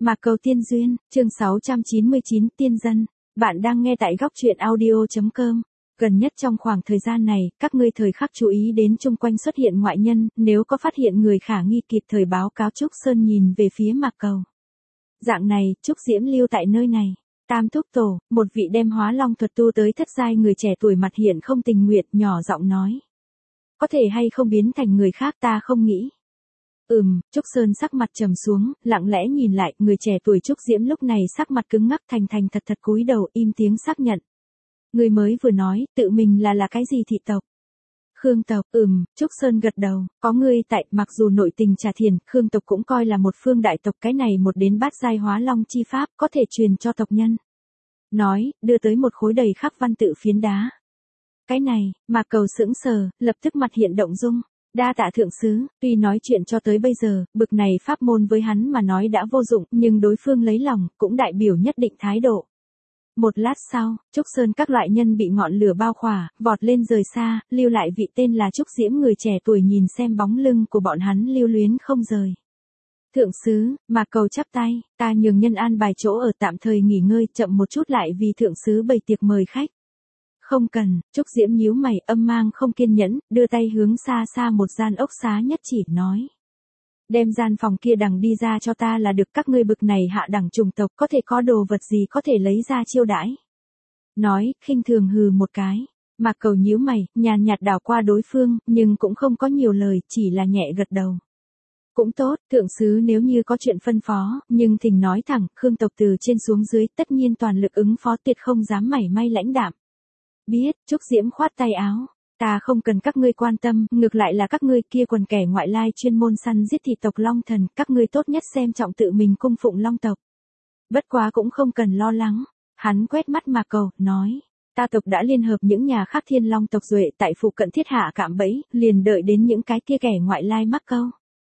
Mạc Cầu Tiên Duyên, chương 699 Tiên Dân. Bạn đang nghe tại góc truyện audio.com. Gần nhất trong khoảng thời gian này, các ngươi thời khắc chú ý đến chung quanh xuất hiện ngoại nhân, nếu có phát hiện người khả nghi kịp thời báo cáo Trúc Sơn nhìn về phía Mạc Cầu. Dạng này, Trúc Diễm lưu tại nơi này. Tam thúc tổ, một vị đem hóa long thuật tu tới thất giai người trẻ tuổi mặt hiện không tình nguyện, nhỏ giọng nói. Có thể hay không biến thành người khác ta không nghĩ. Trúc Sơn sắc mặt trầm xuống, lặng lẽ nhìn lại, người trẻ tuổi Trúc Diễm lúc này sắc mặt cứng ngắc thành thật cúi đầu im tiếng xác nhận. Người mới vừa nói, tự mình là cái gì thị tộc? Khương tộc, Trúc Sơn gật đầu, có ngươi tại, mặc dù nội tình trà thiền, Khương tộc cũng coi là một phương đại tộc, cái này một đến bát giai hóa long chi pháp, có thể truyền cho tộc nhân. Nói, đưa tới một khối đầy khắc văn tự phiến đá. Cái này, Mạc Cầu sững sờ, lập tức mặt hiện động dung. Đa tạ thượng sứ, tuy nói chuyện cho tới bây giờ, bực này pháp môn với hắn mà nói đã vô dụng, nhưng đối phương lấy lòng, cũng đại biểu nhất định thái độ. Một lát sau, Trúc Sơn các loại nhân bị ngọn lửa bao khỏa, vọt lên rời xa, lưu lại vị tên là Trúc Diễm người trẻ tuổi nhìn xem bóng lưng của bọn hắn lưu luyến không rời. Thượng sứ, Mạc Cầu chắp tay, ta nhường nhân an bài chỗ ở tạm thời nghỉ ngơi, chậm một chút lại vì thượng sứ bày tiệc mời khách. Không cần, Trúc Diễm nhíu mày âm mang không kiên nhẫn, đưa tay hướng xa xa một gian ốc xá nhất chỉ nói. Đem gian phòng kia đằng đi ra cho ta là được, các ngươi bực này hạ đẳng chủng tộc có thể có đồ vật gì có thể lấy ra chiêu đãi. Nói, khinh thường hừ một cái. Mạc Cầu nhíu mày, nhàn nhạt đảo qua đối phương, nhưng cũng không có nhiều lời, chỉ là nhẹ gật đầu. Cũng tốt, thượng sứ nếu như có chuyện phân phó, nhưng thỉnh nói thẳng, Khương tộc từ trên xuống dưới tất nhiên toàn lực ứng phó, tuyệt không dám mảy may lãnh đạm. Biết, Trúc Diễm khoát tay áo. Ta không cần các ngươi quan tâm, ngược lại là các ngươi kia quần kẻ ngoại lai chuyên môn săn giết thị tộc Long Thần, các ngươi tốt nhất xem trọng tự mình cung phụng Long tộc. Bất quá cũng không cần lo lắng. Hắn quét mắt Mạc Cầu, nói. Ta tộc đã liên hợp những nhà khác Thiên Long tộc duệ tại phụ cận thiết hạ cạm bẫy, liền đợi đến những cái kia kẻ ngoại lai mắc câu.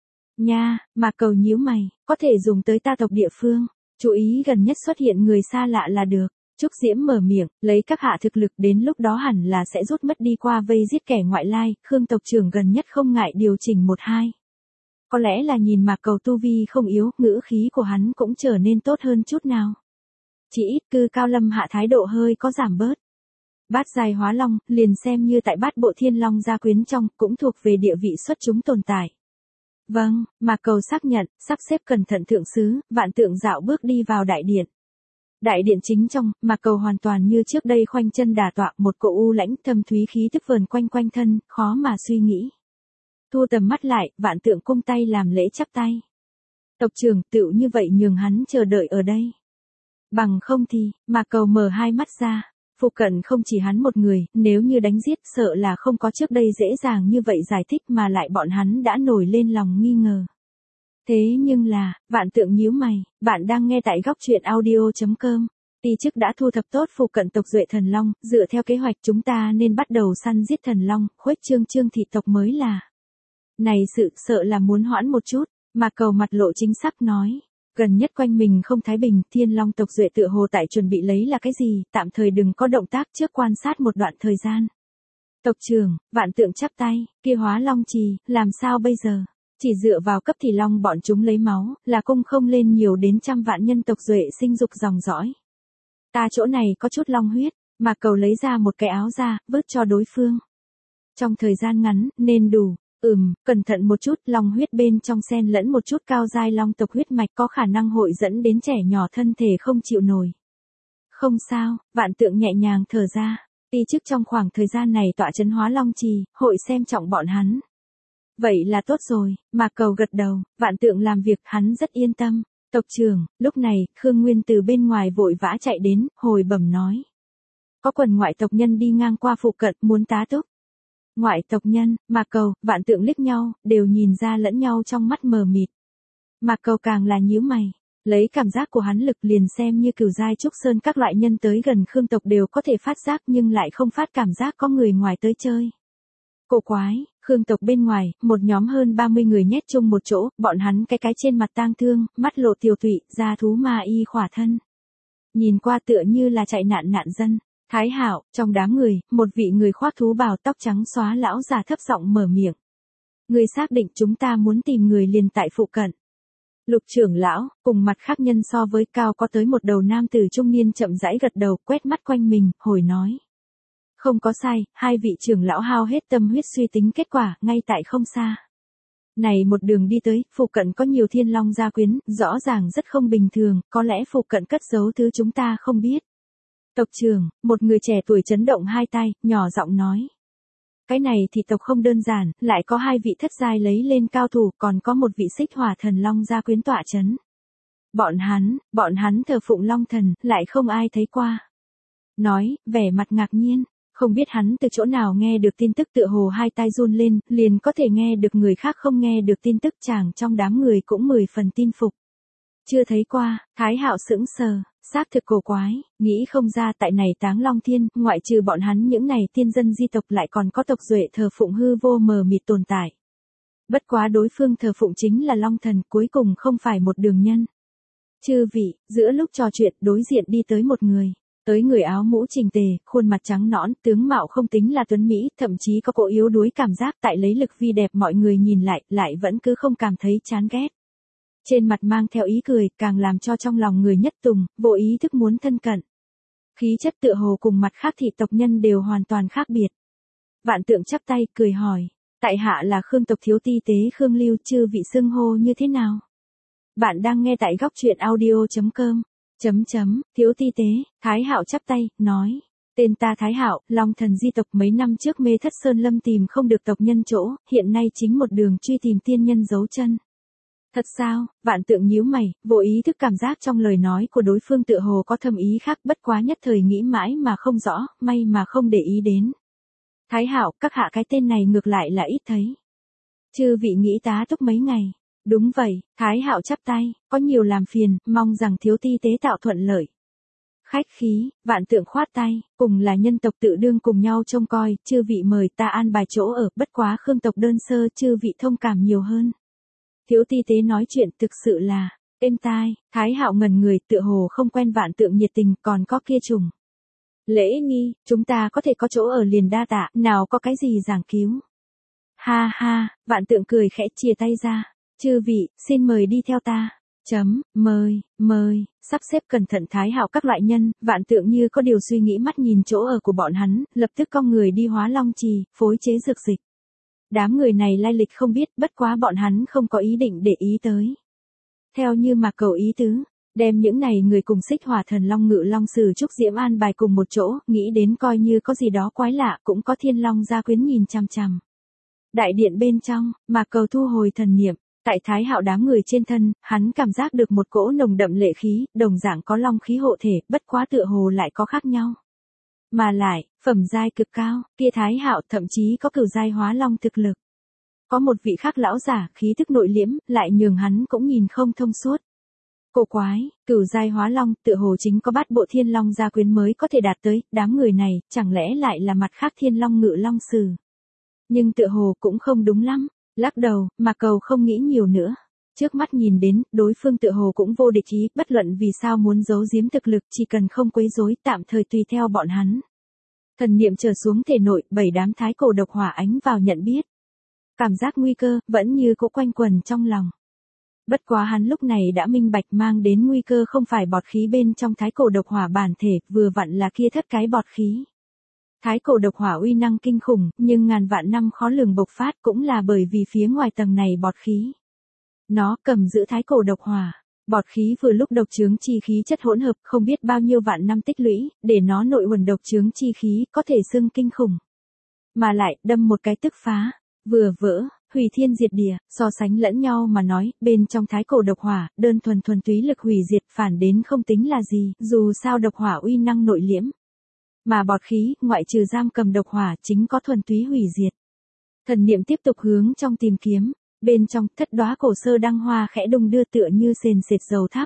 Nha, Mạc Cầu nhíu mày, có thể dùng tới ta tộc địa phương. Chú ý gần nhất xuất hiện người xa lạ là được. Trúc Diễm mở miệng, lấy các hạ thực lực đến lúc đó hẳn là sẽ rút mất đi qua vây giết kẻ ngoại lai, Khương tộc trưởng gần nhất không ngại điều chỉnh 1-2. Có lẽ là nhìn Mạc Cầu tu vi không yếu, ngữ khí của hắn cũng trở nên tốt hơn chút nào. Chỉ ít cư cao lâm hạ thái độ hơi có giảm bớt. Bát giai hóa long, liền xem như tại bát bộ Thiên Long gia quyến trong, cũng thuộc về địa vị xuất chúng tồn tại. Vâng, Mạc Cầu xác nhận, sắp xếp cẩn thận thượng sứ, vạn tượng dạo bước đi vào đại điện. Đại điện chính trong, Mạc Cầu hoàn toàn như trước đây khoanh chân đả tọa, một cỗ u lãnh thâm thúy khí tức vờn quanh thân, khó mà suy nghĩ. Thu tầm mắt lại, vạn tượng cung tay làm lễ chắp tay. Tộc trưởng, tựu như vậy nhường hắn chờ đợi ở đây. Bằng không thì, Mạc Cầu mở hai mắt ra, phụ cận không chỉ hắn một người, nếu như đánh giết sợ là không có trước đây dễ dàng như vậy giải thích mà lại bọn hắn đã nổi lên lòng nghi ngờ. Thế nhưng là, vạn tượng nhíu mày, bạn đang nghe tại góc truyện audio.com. Ti chức đã thu thập tốt phụ cận tộc duệ thần long, dựa theo kế hoạch chúng ta nên bắt đầu săn giết thần long, khuếch trương thị tộc mới là. Này sự sợ là muốn hoãn một chút, Mạc Cầu mặt lộ chính xác nói. Gần nhất quanh mình không thái bình, Thiên Long tộc duệ tựa hồ tại chuẩn bị lấy là cái gì, tạm thời đừng có động tác trước quan sát một đoạn thời gian. Tộc trưởng, vạn tượng chắp tay, kia hóa long trì, làm sao bây giờ? Chỉ dựa vào cấp thì long bọn chúng lấy máu, là cung không lên nhiều đến trăm vạn nhân tộc duệ sinh dục dòng dõi. Ta chỗ này có chút long huyết, Mạc Cầu lấy ra một cái áo ra, vớt cho đối phương. Trong thời gian ngắn, nên đủ, cẩn thận một chút, long huyết bên trong xen lẫn một chút cao giai long tộc huyết mạch có khả năng hội dẫn đến trẻ nhỏ thân thể không chịu nổi. Không sao, vạn tượng nhẹ nhàng thở ra, ti chức trong khoảng thời gian này tọa trấn hóa long trì, hội xem trọng bọn hắn. Vậy là tốt rồi, Mạc Cầu gật đầu, vạn tượng làm việc hắn rất yên tâm. Tộc trưởng, lúc này, Khương Nguyên từ bên ngoài vội vã chạy đến, hồi bẩm nói. Có quần ngoại tộc nhân đi ngang qua phụ cận, muốn tá túc. Ngoại tộc nhân, Mạc Cầu, vạn tượng liếc nhau, đều nhìn ra lẫn nhau trong mắt mờ mịt. Mạc Cầu càng là nhíu mày, lấy cảm giác của hắn lực liền xem như cửu giai Trúc Sơn các loại nhân tới gần Khương tộc đều có thể phát giác nhưng lại không phát cảm giác có người ngoài tới chơi. Cổ quái, Khương tộc bên ngoài, một nhóm hơn 30 người nhét chung một chỗ, bọn hắn cái trên mặt tang thương, mắt lộ tiều tụy, da thú ma y khỏa thân. Nhìn qua tựa như là chạy nạn dân. Thái Hạo, trong đám người, một vị người khoác thú bào tóc trắng xóa lão già thấp giọng mở miệng. Người xác định chúng ta muốn tìm người liền tại phụ cận. Lục trưởng lão, cùng mặt khác nhân so với cao có tới một đầu nam tử trung niên chậm rãi gật đầu, quét mắt quanh mình, hồi nói. Không có sai, hai vị trưởng lão hao hết tâm huyết suy tính kết quả, ngay tại không xa. Này một đường đi tới, phụ cận có nhiều thiên long gia quyến, rõ ràng rất không bình thường, có lẽ phụ cận cất giấu thứ chúng ta không biết. Tộc trưởng, một người trẻ tuổi chấn động hai tay, nhỏ giọng nói. Cái này thì tộc không đơn giản, lại có hai vị thất giai lấy lên cao thủ, còn có một vị xích hỏa thần long gia quyến tọa chấn. Bọn hắn thờ phụng long thần, lại không ai thấy qua. Nói, vẻ mặt ngạc nhiên, không biết hắn từ chỗ nào nghe được tin tức, tựa hồ hai tai run lên, liền có thể nghe được người khác không nghe được tin tức, chàng trong đám người cũng 10 phần tin phục. Chưa thấy qua, Thái Hạo sững sờ, xác thực cổ quái, nghĩ không ra tại này Táng Long Thiên, ngoại trừ bọn hắn những này tiên dân di tộc lại còn có tộc duệ thờ phụng hư vô mờ mịt tồn tại. Bất quá đối phương thờ phụng chính là Long Thần, cuối cùng không phải một đường nhân. Chư vị, giữa lúc trò chuyện đối diện đi tới một người. Tới người áo mũ chỉnh tề, khuôn mặt trắng nõn, tướng mạo không tính là tuấn mỹ, thậm chí có cỗ yếu đuối cảm giác, tại lấy lực vi đẹp mọi người nhìn lại vẫn cứ không cảm thấy chán ghét. Trên mặt mang theo ý cười, càng làm cho trong lòng người nhất tùng, vô ý thức muốn thân cận. Khí chất tựa hồ cùng mặt khác thị tộc nhân đều hoàn toàn khác biệt. Vạn Tượng chắp tay, cười hỏi, tại hạ là Khương tộc thiếu ti tế Khương Lưu, chư vị xưng hô như thế nào? Bạn đang nghe tại góc truyện audio.com. Thiếu ti tế, Thái Hạo chắp tay, nói. Tên ta Thái Hạo, Long thần di tộc, mấy năm trước mê thất sơn lâm tìm không được tộc nhân chỗ, hiện nay chính một đường truy tìm tiên nhân dấu chân. Thật sao? Vạn Tượng nhíu mày, vô ý thức cảm giác trong lời nói của đối phương tựa hồ có thâm ý khác, bất quá nhất thời nghĩ mãi mà không rõ, may mà không để ý đến. Thái Hạo, các hạ cái tên này ngược lại là ít thấy. Chư vị nghĩ tá túc mấy ngày. Đúng vậy, Thái Hạo chắp tay, có nhiều làm phiền, mong rằng thiếu ti tế tạo thuận lợi. Khách khí, Vạn Tượng khoát tay, cùng là nhân tộc tự đương cùng nhau trông coi, chư vị mời ta an bài chỗ ở, bất quá Khương tộc đơn sơ, chư vị thông cảm nhiều hơn. Thiếu ti tế nói chuyện thực sự là, êm tai, Thái Hạo ngẩn người, tựa hồ không quen Vạn Tượng nhiệt tình, còn có kia trùng. Lễ nghi, chúng ta có thể có chỗ ở liền đa tạ, nào có cái gì giảng cứu. Ha ha, Vạn Tượng cười khẽ chia tay ra. Chư vị, xin mời đi theo ta. Mời, sắp xếp cẩn thận Thái Hạo các loại nhân, Vạn Tượng như có điều suy nghĩ mắt nhìn chỗ ở của bọn hắn, lập tức cong người đi Hóa Long Trì, phối chế dược dịch. Đám người này lai lịch không biết, bất quá bọn hắn không có ý định để ý tới. Theo như mà cầu ý tứ, đem những này người cùng xích hỏa thần long ngự long sử trúc diễm an bài cùng một chỗ, nghĩ đến coi như có gì đó quái lạ, cũng có thiên long gia quyến nhìn chằm chằm. Đại điện bên trong, mà cầu thu hồi thần niệm. Tại Thái Hạo đám người trên thân, hắn cảm giác được một cỗ nồng đậm lệ khí, đồng dạng có long khí hộ thể, bất quá tựa hồ lại có khác nhau. Mà lại, phẩm giai cực cao, kia Thái Hạo thậm chí có cửu giai hóa long thực lực. Có một vị khác lão giả, khí thức nội liễm, lại nhường hắn cũng nhìn không thông suốt. Cổ quái, cửu giai hóa long, tựa hồ chính có bát bộ thiên long gia quyến mới có thể đạt tới, đám người này, chẳng lẽ lại là mặt khác thiên long ngự long sử. Nhưng tựa hồ cũng không đúng lắm. Lắc đầu, mà cầu không nghĩ nhiều nữa. Trước mắt nhìn đến, đối phương tựa hồ cũng vô địch ý, bất luận vì sao muốn giấu giếm thực lực, chỉ cần không quấy rối, tạm thời tùy theo bọn hắn. Thần niệm trở xuống thể nội, 7 đám thái cổ độc hỏa ánh vào nhận biết. Cảm giác nguy cơ, vẫn như cỗ quanh quần trong lòng. Bất quá hắn lúc này đã minh bạch, mang đến nguy cơ không phải bọt khí bên trong thái cổ độc hỏa bản thể, vừa vặn là kia thất cái bọt khí. Thái cổ độc hỏa uy năng kinh khủng, nhưng ngàn vạn năm khó lường bộc phát cũng là bởi vì phía ngoài tầng này bọt khí. Nó cầm giữ thái cổ độc hỏa, bọt khí vừa lúc độc chướng chi khí chất hỗn hợp, không biết bao nhiêu vạn năm tích lũy, để nó nội uẩn độc chướng chi khí, có thể xưng kinh khủng. Mà lại, đâm một cái tức phá, vừa vỡ, hủy thiên diệt địa, so sánh lẫn nhau mà nói, bên trong thái cổ độc hỏa, đơn thuần túy lực hủy diệt phản đến không tính là gì, dù sao độc hỏa uy năng nội liễm. Mà bọt khí, ngoại trừ giam cầm độc hỏa, chính có thuần túy hủy diệt. Thần niệm tiếp tục hướng trong tìm kiếm, bên trong, thất đóa cổ sơ đăng hoa khẽ đung đưa tựa như sền sệt dầu thắp.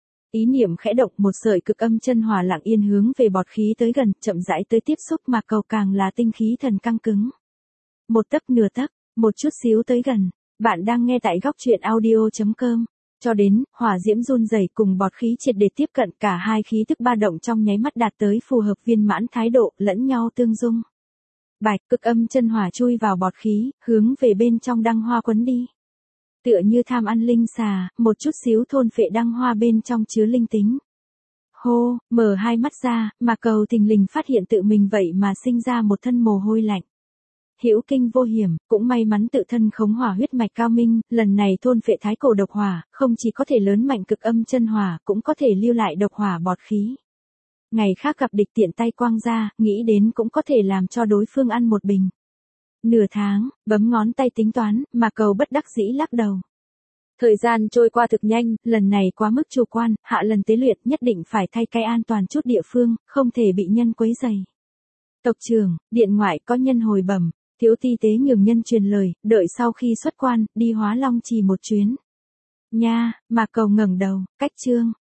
Ý niệm khẽ động, một sợi cực âm chân hỏa lặng yên hướng về bọt khí tới gần, chậm rãi tới tiếp xúc, mà cầu càng là tinh khí thần căng cứng. Một tấc nửa tấc, một chút xíu tới gần. Bạn đang nghe tại góc truyện audio.com. Cho đến, hỏa diễm run rẩy cùng bọt khí triệt để tiếp cận, cả hai khí tức ba động trong nháy mắt đạt tới phù hợp viên mãn thái độ, lẫn nhau tương dung. Bạch, cực âm chân hỏa chui vào bọt khí, hướng về bên trong đăng hoa quấn đi. Tựa như tham ăn linh xà, một chút xíu thôn phệ đăng hoa bên trong chứa linh tính. Hô, mở hai mắt ra, mà cầu thình lình phát hiện tự mình vậy mà sinh ra một thân mồ hôi lạnh. Hữu kinh vô hiểm, cũng may mắn tự thân khống hỏa huyết mạch cao minh, lần này thôn phệ thái cổ độc hỏa, không chỉ có thể lớn mạnh cực âm chân hỏa, cũng có thể lưu lại độc hỏa bọt khí. Ngày khác gặp địch tiện tay quang ra, nghĩ đến cũng có thể làm cho đối phương ăn một bình. Nửa tháng, bấm ngón tay tính toán, mà cầu bất đắc dĩ lắc đầu. Thời gian trôi qua thực nhanh, lần này quá mức chủ quan, hạ lần tế luyện nhất định phải thay cái an toàn chút địa phương, không thể bị nhân quấy rầy. Tộc trưởng, điện ngoại có nhân hồi bẩm, thiếu ti tế nhường nhân truyền lời, đợi sau khi xuất quan, đi Hóa Long Trì một chuyến. Nha, mà cầu ngẩng đầu, cách chương.